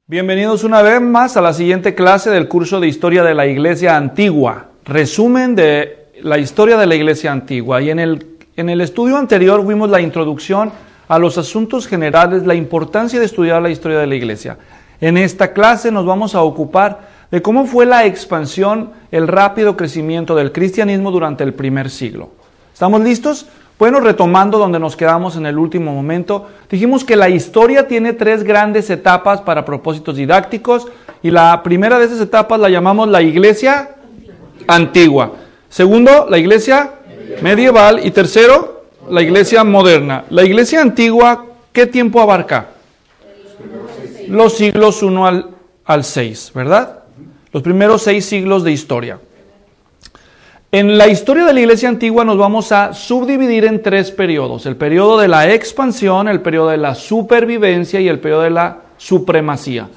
Bienvenidos una vez más a la siguiente clase del curso de Historia de la Iglesia Antigua. Resumen de la historia de la Iglesia Antigua. Y en el estudio anterior vimos la introducción a los asuntos generales, la importancia de estudiar la historia de la Iglesia. En esta clase nos vamos a ocupar de cómo fue la expansión, el rápido crecimiento del cristianismo durante el primer siglo. ¿Estamos listos? Bueno, retomando donde nos quedamos en el último momento, dijimos que la historia tiene tres grandes etapas para propósitos didácticos y la primera de esas etapas la llamamos la Iglesia Antigua. Segundo, la Iglesia Medieval y tercero, la Iglesia Moderna. La Iglesia Antigua, ¿qué tiempo abarca? Los siglos 1 al 6, ¿verdad? Los primeros 6 siglos de historia. En la historia de la Iglesia Antigua nos vamos a subdividir en 3 periodos. El periodo de la expansión, el periodo de la supervivencia y el periodo de la supremacía.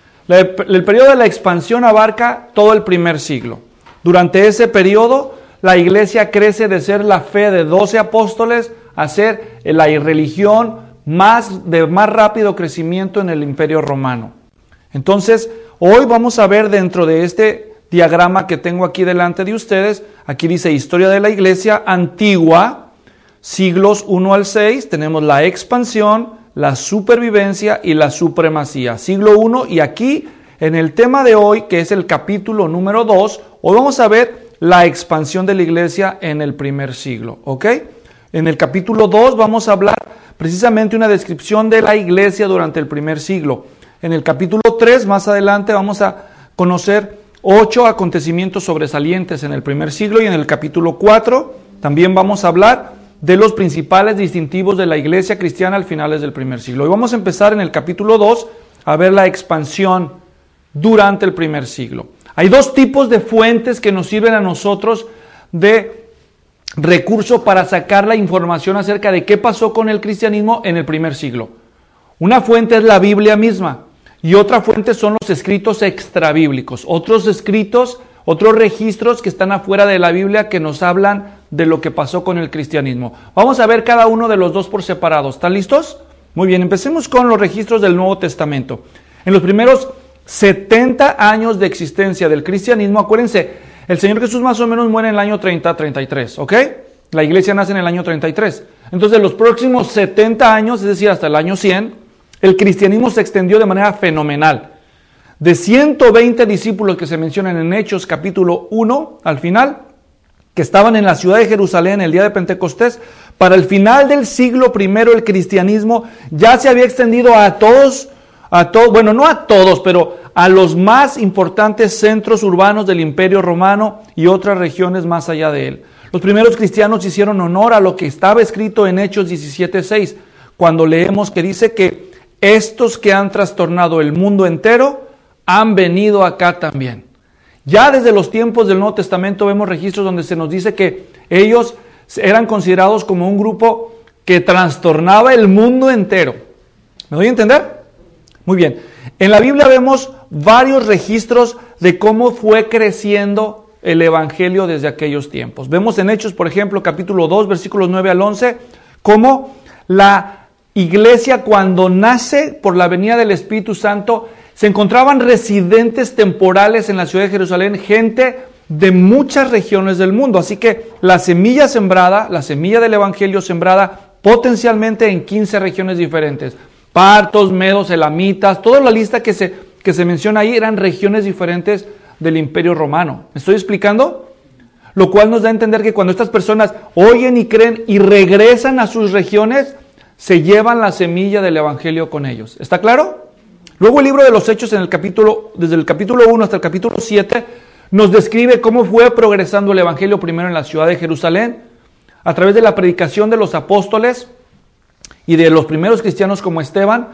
El periodo de la expansión abarca todo el primer siglo. Durante ese periodo, la Iglesia crece de ser la fe de 12 apóstoles a ser la religión de más rápido crecimiento en el Imperio Romano. Entonces, hoy vamos a ver dentro de este diagrama que tengo aquí delante de ustedes, aquí dice Historia de la Iglesia Antigua, siglos 1 al 6, tenemos la expansión, la supervivencia y la supremacía. Siglo 1 y aquí en el tema de hoy, que es el capítulo número 2, hoy vamos a ver la expansión de la Iglesia en el primer siglo, ¿ok? En el capítulo 2 vamos a hablar precisamente una descripción de la Iglesia durante el primer siglo. En el capítulo 3, más adelante, vamos a conocer 8 acontecimientos sobresalientes en el primer siglo y en el capítulo 4 también vamos a hablar de los principales distintivos de la iglesia cristiana al finales del primer siglo. Y vamos a empezar en el capítulo 2 a ver la expansión durante el primer siglo. Hay 2 tipos de fuentes que nos sirven a nosotros de recurso para sacar la información acerca de qué pasó con el cristianismo en el primer siglo. Una fuente es la Biblia misma. Y otra fuente son los escritos extrabíblicos, otros escritos, otros registros que están afuera de la Biblia que nos hablan de lo que pasó con el cristianismo. Vamos a ver cada uno de los 2 por separado. ¿Están listos? Muy bien, empecemos con los registros del Nuevo Testamento. En los primeros 70 años de existencia del cristianismo, acuérdense, el Señor Jesús más o menos muere en el año 30-33, ¿ok? La iglesia nace en el año 33. Entonces, los próximos 70 años, es decir, hasta el año 100, el cristianismo se extendió de manera fenomenal. De 120 discípulos que se mencionan en Hechos capítulo 1 al final, que estaban en la ciudad de Jerusalén el día de Pentecostés, para el final del siglo I el cristianismo ya se había extendido a todos, bueno, no a todos, pero a los más importantes centros urbanos del Imperio Romano y otras regiones más allá de él. Los primeros cristianos hicieron honor a lo que estaba escrito en Hechos 17:6, cuando leemos que dice que estos que han trastornado el mundo entero han venido acá también. Ya desde los tiempos del Nuevo Testamento vemos registros donde se nos dice que ellos eran considerados como un grupo que trastornaba el mundo entero. ¿Me doy a entender? Muy bien. En la Biblia vemos varios registros de cómo fue creciendo el Evangelio desde aquellos tiempos. Vemos en Hechos, por ejemplo, capítulo 2, versículos 9 al 11, cómo la iglesia cuando nace por la venida del Espíritu Santo, se encontraban residentes temporales en la ciudad de Jerusalén, gente de muchas regiones del mundo. Así que la semilla sembrada, la semilla del Evangelio sembrada potencialmente en 15 regiones diferentes. Partos, medos, elamitas, toda la lista que se menciona ahí eran regiones diferentes del Imperio Romano. ¿Me estoy explicando? Lo cual nos da a entender que cuando estas personas oyen y creen y regresan a sus regiones, se llevan la semilla del Evangelio con ellos. ¿Está claro? Luego el libro de los Hechos, desde el capítulo 1 hasta el capítulo 7, nos describe cómo fue progresando el Evangelio primero en la ciudad de Jerusalén, a través de la predicación de los apóstoles y de los primeros cristianos como Esteban.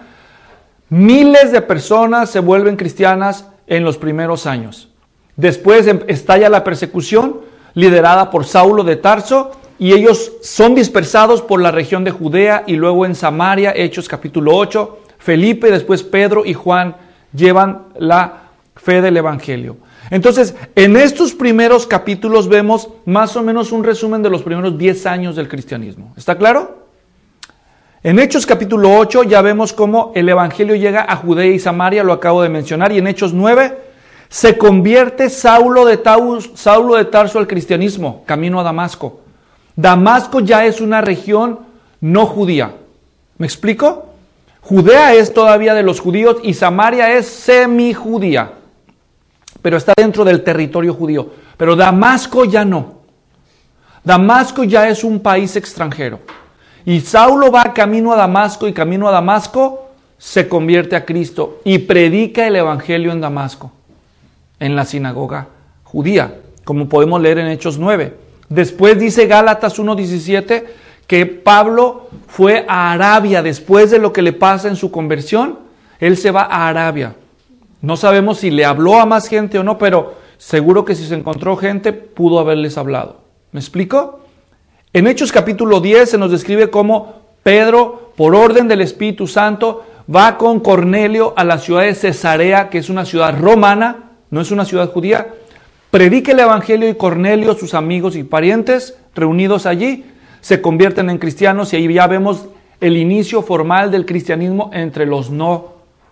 Miles de personas se vuelven cristianas en los primeros años. Después estalla la persecución liderada por Saulo de Tarso, y ellos son dispersados por la región de Judea y luego en Samaria, Hechos capítulo 8, Felipe, después Pedro y Juan llevan la fe del Evangelio. Entonces, en estos primeros capítulos vemos más o menos un resumen de los primeros 10 años del cristianismo. ¿Está claro? En Hechos capítulo 8 ya vemos cómo el evangelio llega a Judea y Samaria, lo acabo de mencionar, y en Hechos 9 se convierte Saulo de Tarso al cristianismo, camino a Damasco. Damasco ya es una región no judía. ¿Me explico? Judea es todavía de los judíos y Samaria es semijudía, pero está dentro del territorio judío. Pero Damasco ya no. Damasco ya es un país extranjero. Y Saulo va camino a Damasco y camino a Damasco se convierte a Cristo y predica el evangelio en Damasco, en la sinagoga judía, como podemos leer en Hechos 9. Después dice Gálatas 1:17 que Pablo fue a Arabia después de lo que le pasa en su conversión. Él se va a Arabia. No sabemos si le habló a más gente o no, pero seguro que si se encontró gente, pudo haberles hablado. ¿Me explico? En Hechos capítulo 10 se nos describe cómo Pedro, por orden del Espíritu Santo, va con Cornelio a la ciudad de Cesarea, que es una ciudad romana, no es una ciudad judía. Predica el evangelio y Cornelio, sus amigos y parientes reunidos allí, se convierten en cristianos y ahí ya vemos el inicio formal del cristianismo entre los no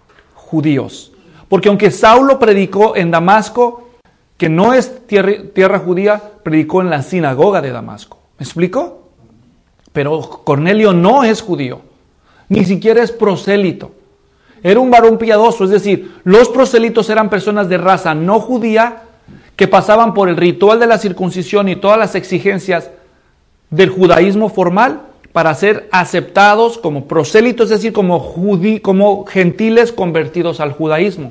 judíos. Porque aunque Saulo predicó en Damasco, que no es tierra judía, predicó en la sinagoga de Damasco. ¿Me explico? Pero Cornelio no es judío, ni siquiera es prosélito. Era un varón piadoso, es decir, los prosélitos eran personas de raza no judía que pasaban por el ritual de la circuncisión y todas las exigencias del judaísmo formal para ser aceptados como prosélitos, es decir, como gentiles convertidos al judaísmo.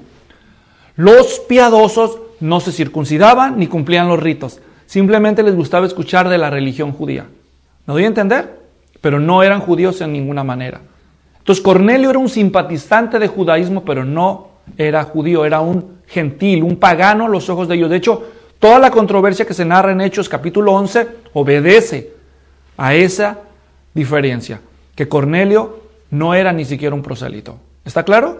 Los piadosos no se circuncidaban ni cumplían los ritos. Simplemente les gustaba escuchar de la religión judía. ¿Me doy a entender? Pero no eran judíos en ninguna manera. Entonces Cornelio era un simpatizante de judaísmo, pero no era judío, era un gentil, un pagano a los ojos de ellos. De hecho, toda la controversia que se narra en Hechos capítulo 11 obedece a esa diferencia, que Cornelio no era ni siquiera un prosélito. ¿Está claro?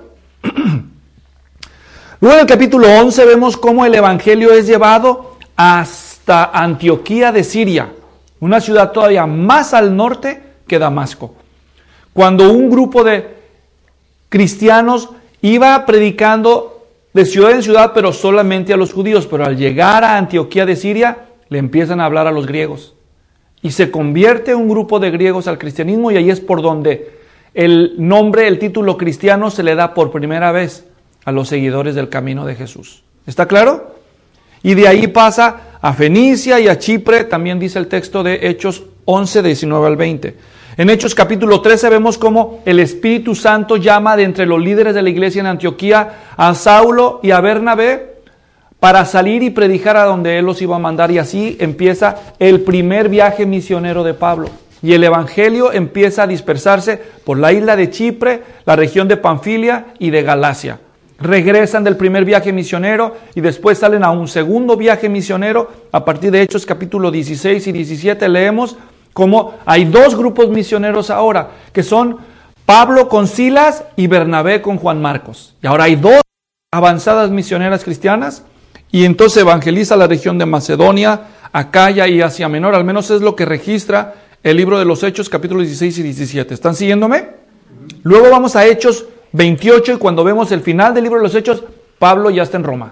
Luego en el capítulo 11 vemos cómo el evangelio es llevado hasta Antioquía de Siria, una ciudad todavía más al norte que Damasco. Cuando un grupo de cristianos iba predicando de ciudad en ciudad, pero solamente a los judíos, pero al llegar a Antioquía de Siria, le empiezan a hablar a los griegos. Y se convierte un grupo de griegos al cristianismo y ahí es por donde el nombre, el título cristiano se le da por primera vez a los seguidores del camino de Jesús. ¿Está claro? Y de ahí pasa a Fenicia y a Chipre, también dice el texto de Hechos 11, 19 al 20. En Hechos capítulo 13 vemos cómo el Espíritu Santo llama de entre los líderes de la iglesia en Antioquía a Saulo y a Bernabé para salir y predicar a donde él los iba a mandar. Y así empieza el primer viaje misionero de Pablo. Y el evangelio empieza a dispersarse por la isla de Chipre, la región de Panfilia y de Galacia. Regresan del primer viaje misionero y después salen a un segundo viaje misionero. A partir de Hechos capítulo 16 y 17 leemos cómo hay dos grupos misioneros ahora, que son Pablo con Silas y Bernabé con Juan Marcos. Y ahora hay dos avanzadas misioneras cristianas y entonces evangeliza la región de Macedonia, Acaya y Asia Menor. Al menos es lo que registra el libro de los Hechos capítulos 16 y 17. ¿Están siguiéndome? Luego vamos a Hechos 28 y cuando vemos el final del libro de los Hechos, Pablo ya está en Roma.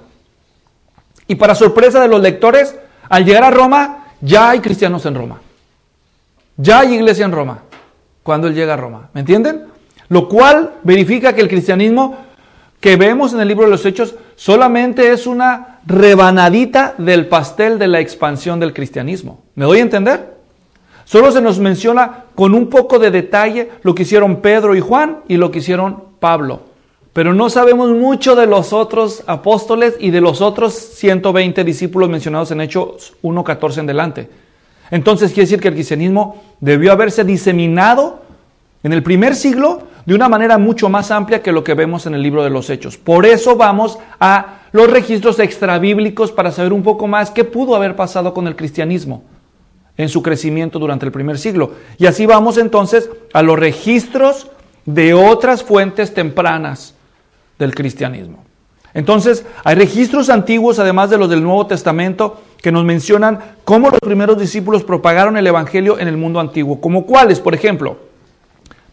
Y para sorpresa de los lectores, al llegar a Roma, ya hay cristianos en Roma. Ya hay iglesia en Roma, cuando él llega a Roma. ¿Me entienden? Lo cual verifica que el cristianismo que vemos en el libro de los Hechos solamente es una rebanadita del pastel de la expansión del cristianismo. ¿Me doy a entender? Solo se nos menciona con un poco de detalle lo que hicieron Pedro y Juan y lo que hicieron Pablo. Pero no sabemos mucho de los otros apóstoles y de los otros 120 discípulos mencionados en Hechos 1:14 en adelante. Entonces quiere decir que el cristianismo debió haberse diseminado en el primer siglo de una manera mucho más amplia que lo que vemos en el libro de los Hechos. Por eso vamos a los registros extrabíblicos para saber un poco más qué pudo haber pasado con el cristianismo en su crecimiento durante el primer siglo. Y así vamos entonces a los registros de otras fuentes tempranas del cristianismo. Entonces, hay registros antiguos, además de los del Nuevo Testamento, que nos mencionan cómo los primeros discípulos propagaron el evangelio en el mundo antiguo. ¿Como cuáles? Por ejemplo,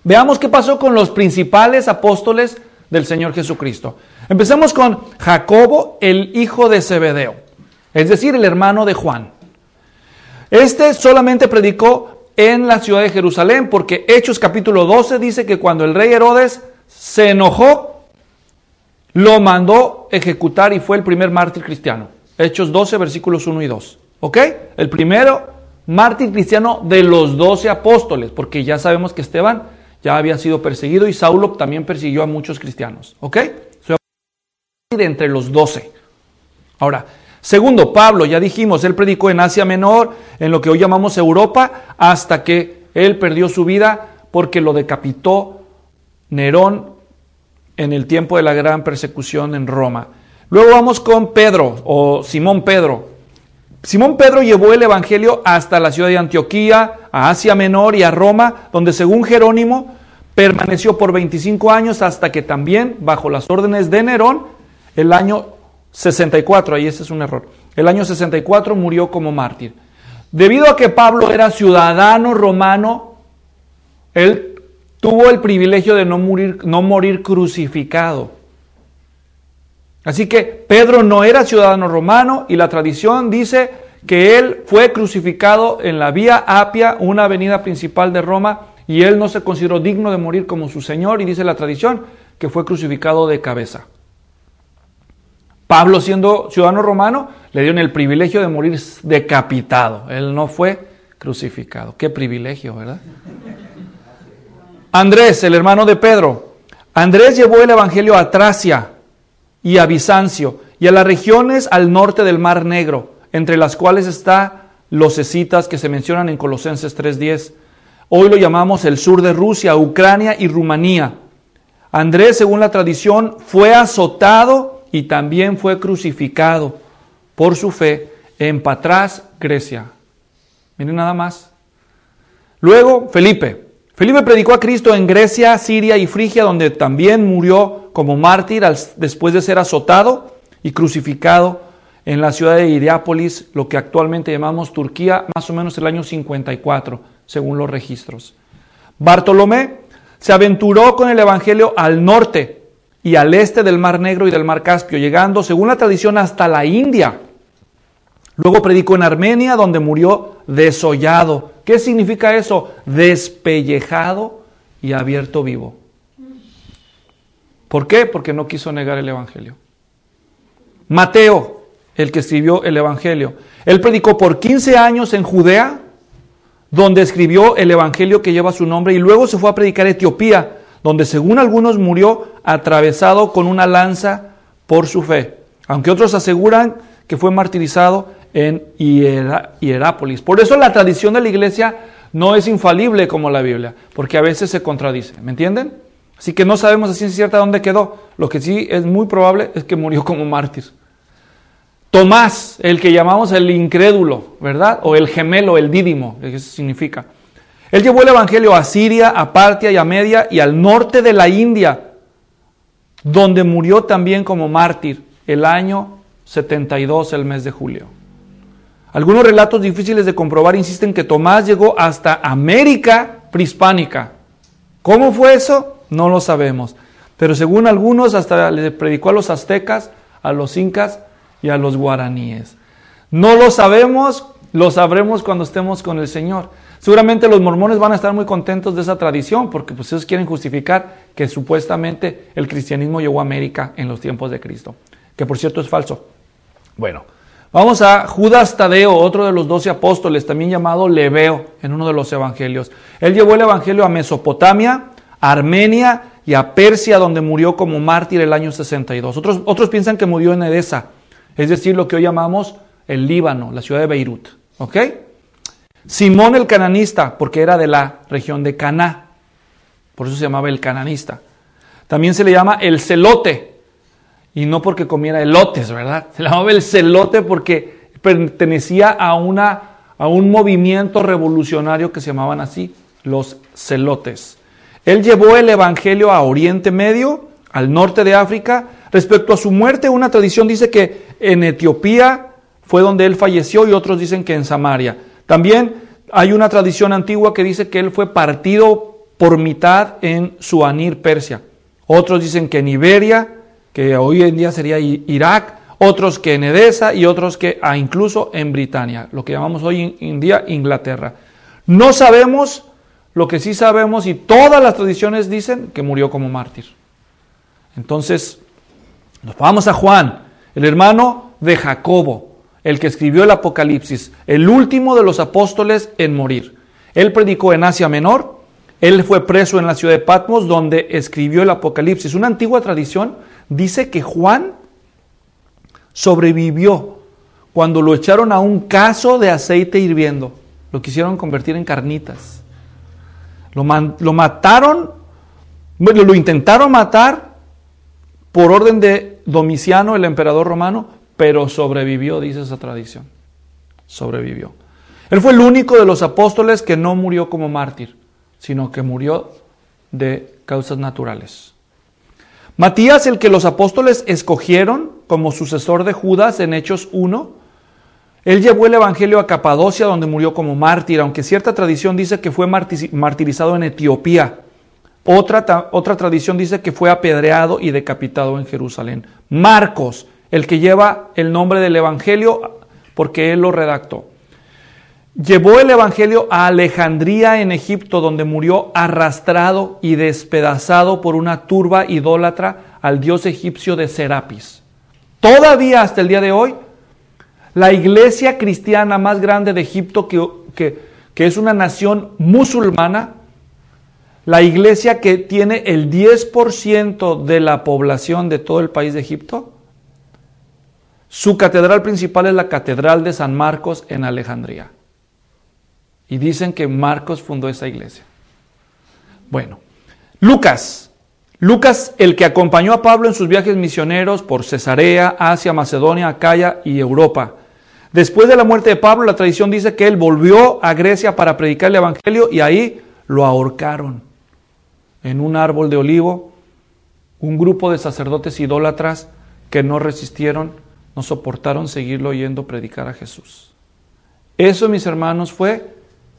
Veamos qué pasó con los principales apóstoles del Señor Jesucristo. Empecemos con Jacobo, el hijo de Zebedeo, es decir, el hermano de Juan. Este solamente predicó en la ciudad de Jerusalén, porque Hechos capítulo 12 dice que cuando el rey Herodes se enojó, lo mandó ejecutar y fue el primer mártir cristiano. Hechos 12, versículos 1 y 2. ¿Ok? El primero mártir cristiano de los 12 apóstoles, porque ya sabemos que Esteban ya había sido perseguido y Saulo también persiguió a muchos cristianos. ¿Ok? De entre los 12. Ahora, segundo, Pablo, ya dijimos, él predicó en Asia Menor, en lo que hoy llamamos Europa, hasta que él perdió su vida porque lo decapitó Nerón en el tiempo de la gran persecución en Roma. Luego vamos con Pedro, o Simón Pedro. Simón Pedro llevó el evangelio hasta la ciudad de Antioquía, a Asia Menor y a Roma, donde según Jerónimo permaneció por 25 años hasta que también, bajo las órdenes de Nerón, el año 64, ahí ese es un error, el año 64 murió como mártir. Debido a que Pablo era ciudadano romano, él tuvo el privilegio de no morir crucificado. Así que Pedro no era ciudadano romano y la tradición dice que él fue crucificado en la Vía Apia, una avenida principal de Roma, y él no se consideró digno de morir como su Señor, y dice la tradición que fue crucificado de cabeza. Pablo, siendo ciudadano romano, le dieron el privilegio de morir decapitado. Él no fue crucificado. Qué privilegio, ¿verdad? Andrés, el hermano de Pedro. Andrés llevó el evangelio a Tracia y a Bizancio y a las regiones al norte del Mar Negro, entre las cuales está los escitas que se mencionan en Colosenses 3:10. Hoy lo llamamos el sur de Rusia, Ucrania y Rumanía. Andrés, según la tradición, fue azotado y también fue crucificado por su fe en Patras, Grecia. Miren nada más. Luego, Felipe. Felipe predicó a Cristo en Grecia, Siria y Frigia, donde también murió como mártir después de ser azotado y crucificado en la ciudad de Hierápolis, lo que actualmente llamamos Turquía, más o menos el año 54, según los registros. Bartolomé se aventuró con el evangelio al norte y al este del Mar Negro y del Mar Caspio, llegando, según la tradición, hasta la India. Luego predicó en Armenia, donde murió desollado. ¿Qué significa eso? Despellejado y abierto vivo. ¿Por qué? Porque no quiso negar el evangelio. Mateo, el que escribió el evangelio, él predicó por 15 años en Judea, donde escribió el evangelio que lleva su nombre, y luego se fue a predicar a Etiopía, donde según algunos murió atravesado con una lanza por su fe, aunque otros aseguran que fue martirizado en Hierápolis. Por eso la tradición de la iglesia no es infalible como la Biblia, porque a veces se contradice, ¿me entienden? Así que no sabemos a ciencia cierta dónde quedó. Lo que sí es muy probable es que murió como mártir. Tomás, el que llamamos el incrédulo, ¿verdad? O el gemelo, el dídimo, ¿qué significa? Él llevó el evangelio a Siria, a Partia y a Media y al norte de la India, donde murió también como mártir el año 72, el mes de julio. Algunos relatos difíciles de comprobar insisten que Tomás llegó hasta América prehispánica. ¿Cómo fue eso? No lo sabemos. Pero según algunos, hasta le predicó a los aztecas, a los incas y a los guaraníes. No lo sabemos, lo sabremos cuando estemos con el Señor. Seguramente los mormones van a estar muy contentos de esa tradición, porque pues ellos quieren justificar que supuestamente el cristianismo llegó a América en los tiempos de Cristo, que por cierto es falso. Bueno, vamos a Judas Tadeo, otro de los 12 apóstoles, también llamado Lebeo en uno de los evangelios. Él llevó el evangelio a Mesopotamia, a Armenia y a Persia, donde murió como mártir el año 62. Otros piensan que murió en Edesa, es decir, lo que hoy llamamos el Líbano, la ciudad de Beirut. ¿Ok? Simón el cananista, porque era de la región de Caná, por eso se llamaba el cananista. También se le llama el celote, y no porque comiera elotes, ¿verdad? Se le llamaba el celote porque pertenecía a un movimiento revolucionario que se llamaban así, los celotes. Él llevó el evangelio a Oriente Medio, al norte de África. Respecto a su muerte, una tradición dice que en Etiopía fue donde él falleció y otros dicen que en Samaria. También hay una tradición antigua que dice que él fue partido por mitad en Suanir, Persia. Otros dicen que en Iberia, que hoy en día sería Irak, otros que en Edesa y otros que incluso en Britania, lo que llamamos hoy en día Inglaterra. No sabemos, lo que sí sabemos, y todas las tradiciones dicen que murió como mártir. Entonces, nos vamos a Juan, el hermano de Jacobo, el que escribió el Apocalipsis, el último de los apóstoles en morir. Él predicó en Asia Menor, él fue preso en la ciudad de Patmos, donde escribió el Apocalipsis. Una antigua tradición dice que Juan sobrevivió cuando lo echaron a un cazo de aceite hirviendo. Lo quisieron convertir en carnitas. Lo mataron, bueno, lo intentaron matar por orden de Domiciano, el emperador romano, pero sobrevivió, dice esa tradición. Sobrevivió. Él fue el único de los apóstoles que no murió como mártir, sino que murió de causas naturales. Matías, el que los apóstoles escogieron como sucesor de Judas en Hechos 1, él llevó el evangelio a Capadocia, donde murió como mártir, aunque cierta tradición dice que fue martirizado en Etiopía. Otra tradición dice que fue apedreado y decapitado en Jerusalén. Marcos, el que lleva el nombre del evangelio, porque él lo redactó, llevó el evangelio a Alejandría en Egipto, donde murió arrastrado y despedazado por una turba idólatra al dios egipcio de Serapis. Todavía hasta el día de hoy, la iglesia cristiana más grande de Egipto, que es una nación musulmana, la iglesia que tiene el 10% de la población de todo el país de Egipto, su catedral principal es la Catedral de San Marcos en Alejandría. Y dicen que Marcos fundó esa iglesia. Bueno, Lucas, el que acompañó a Pablo en sus viajes misioneros por Cesarea, Asia, Macedonia, Acaya y Europa. Después de la muerte de Pablo, la tradición dice que él volvió a Grecia para predicar el evangelio y ahí lo ahorcaron en un árbol de olivo. Un grupo de sacerdotes idólatras que no resistieron, no soportaron seguirlo oyendo predicar a Jesús. Eso, mis hermanos, fue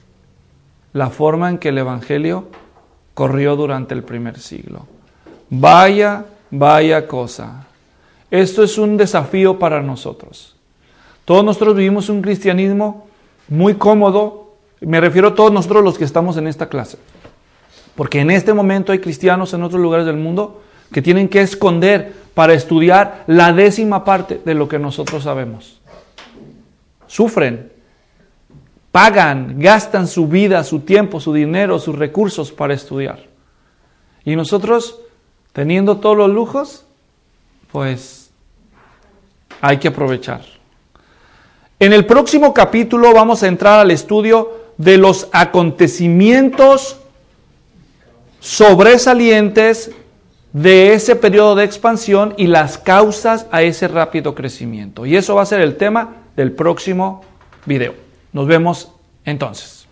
la forma en que el evangelio corrió durante el primer siglo. Vaya cosa. Esto es un desafío para nosotros. Todos nosotros vivimos un cristianismo muy cómodo. Me refiero a todos nosotros los que estamos en esta clase. Porque en este momento hay cristianos en otros lugares del mundo que tienen que esconder para estudiar la 10ª parte de lo que nosotros sabemos. Sufren, pagan, gastan su vida, su tiempo, su dinero, sus recursos para estudiar. Y nosotros, teniendo todos los lujos, pues hay que aprovechar. En el próximo capítulo vamos a entrar al estudio de los acontecimientos sobresalientes de ese periodo de expansión y las causas a ese rápido crecimiento. Y eso va a ser el tema del próximo video. Nos vemos entonces.